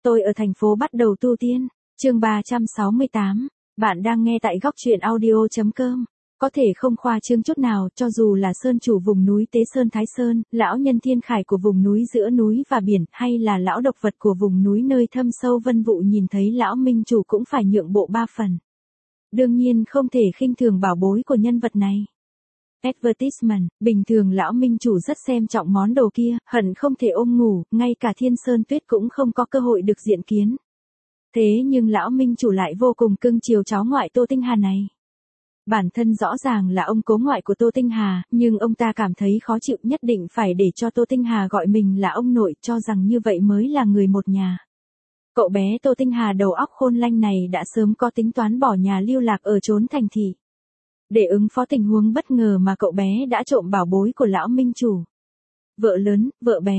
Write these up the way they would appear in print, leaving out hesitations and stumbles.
Tôi ở thành phố bắt đầu tu tiên. Chương 368. Bạn đang nghe tại góc truyện audio.com. Có thể không khoa trương chút nào, cho dù là sơn chủ vùng núi Tế Sơn Thái Sơn, lão nhân thiên khải của vùng núi giữa núi và biển, hay là lão độc vật của vùng núi nơi thâm sâu vân vụ, nhìn thấy lão minh chủ cũng phải nhượng bộ 3 phần. Đương nhiên không thể khinh thường bảo bối của nhân vật này. Advertisement, bình thường lão minh chủ rất xem trọng món đồ kia, hận không thể ôm ngủ, ngay cả Thiên Sơn Tuyết cũng không có cơ hội được diện kiến. Thế nhưng lão minh chủ lại vô cùng cưng chiều cháu ngoại Tô Tinh Hà này. Bản thân rõ ràng là ông cố ngoại của Tô Tinh Hà, nhưng ông ta cảm thấy khó chịu, nhất định phải để cho Tô Tinh Hà gọi mình là ông nội, cho rằng như vậy mới là người một nhà. Cậu bé Tô Tinh Hà đầu óc khôn lanh này đã sớm có tính toán bỏ nhà lưu lạc ở chốn thành thị. Để ứng phó tình huống bất ngờ mà cậu bé đã trộm bảo bối của lão minh chủ. Vợ lớn, vợ bé,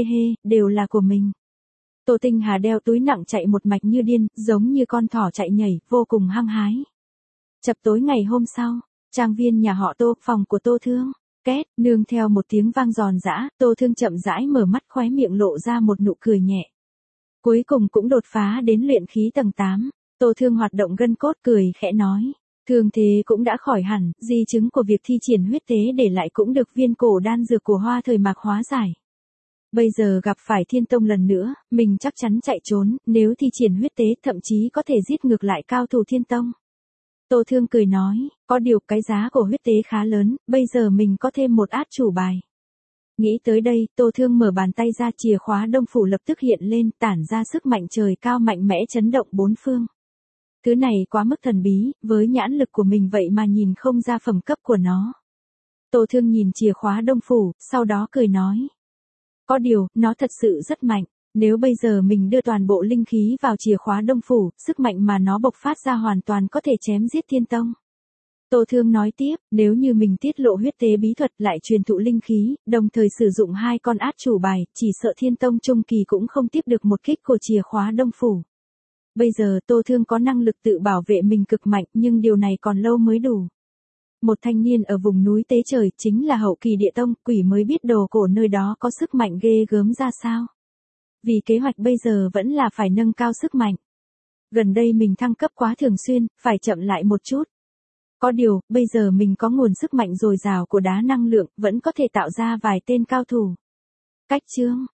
đều là của mình. Tô Tinh Hà đeo túi nặng chạy một mạch như điên, giống như con thỏ chạy nhảy, vô cùng hăng hái. Chập tối ngày hôm sau, trang viên nhà họ Tô, phòng của Tô Thương. Két, nương theo một tiếng vang giòn giã, Tô Thương chậm rãi mở mắt, khóe miệng lộ ra một nụ cười nhẹ. Cuối cùng cũng đột phá đến luyện khí tầng 8, Tô Thương hoạt động gân cốt, cười khẽ nói. Thương thế cũng đã khỏi hẳn, di chứng của việc thi triển huyết tế để lại cũng được viên cổ đan dược của Hoa Thời Mạc hóa giải. Bây giờ gặp phải Thiên Tông lần nữa, mình chắc chắn chạy trốn, nếu thi triển huyết tế thậm chí có thể giết ngược lại cao thủ Thiên Tông. Tô Thương cười nói, có điều cái giá của huyết tế khá lớn, bây giờ mình có thêm một át chủ bài. Nghĩ tới đây, Tô Thương mở bàn tay ra, chìa khóa Đông Phủ lập tức hiện lên, tản ra sức mạnh trời cao mạnh mẽ chấn động bốn phương. Thứ này quá mức thần bí, với nhãn lực của mình vậy mà nhìn không ra phẩm cấp của nó. Tô Thương nhìn chìa khóa Đông Phủ, sau đó cười nói. Có điều, nó thật sự rất mạnh. Nếu bây giờ mình đưa toàn bộ linh khí vào chìa khóa Đông Phủ, sức mạnh mà nó bộc phát ra hoàn toàn có thể chém giết Thiên Tông. Tô Thương nói tiếp, nếu như mình tiết lộ huyết tế bí thuật lại truyền thụ linh khí, đồng thời sử dụng 2 con át chủ bài, chỉ sợ Thiên Tông trung kỳ cũng không tiếp được một kích của chìa khóa Đông Phủ. Bây giờ Tô Thương có năng lực tự bảo vệ mình cực mạnh, nhưng điều này còn lâu mới đủ. Một thanh niên ở vùng núi Tế Trời, chính là hậu kỳ địa tông, quỷ mới biết đồ cổ nơi đó có sức mạnh ghê gớm ra sao. Vì kế hoạch bây giờ vẫn là phải nâng cao sức mạnh. Gần đây mình thăng cấp quá thường xuyên, phải chậm lại một chút. Có điều, bây giờ mình có nguồn sức mạnh dồi dào của đá năng lượng, vẫn có thể tạo ra vài tên cao thủ. Cách chương,